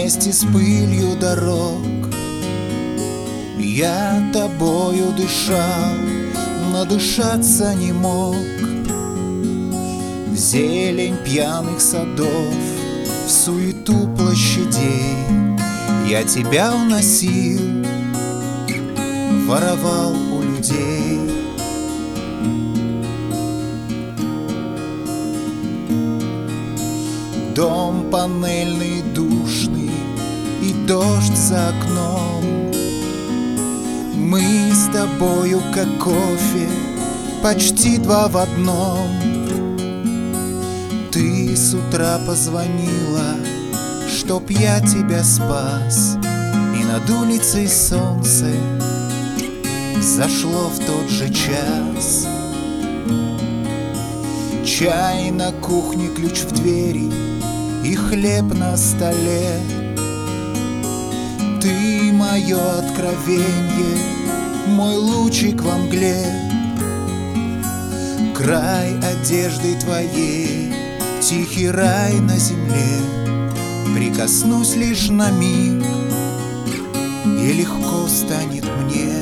вместе с пылью дорог. Я тобою дышал, но дышаться не мог. В зелень пьяных садов, в суету площадей я тебя уносил, воровал у людей. Дом панельный, душный, и дождь за окном. Мы с тобою, как кофе, почти два в одном. Ты с утра позвонила, чтоб я тебя спас, и над улицей солнце зашло в тот же час. Чай на кухне, ключ в двери и хлеб на столе. Ты мое откровенье, мой лучик во мгле. Край одежды твоей, тихий рай на земле. Прикоснусь лишь на миг, и легко станет мне.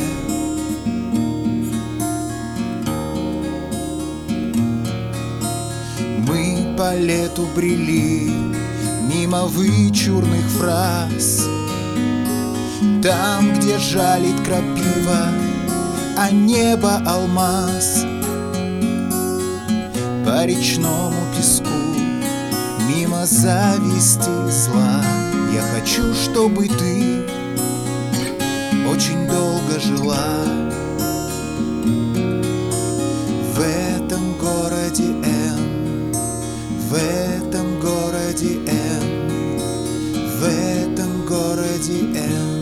Мы по лету брели мимо вычурных фраз, там, где жалит крапива, а небо алмаз. По речному песку, мимо зависти и зла, я хочу, чтобы ты очень долго жила. В этом городе Н, в этом городе Н, в этом городе Н.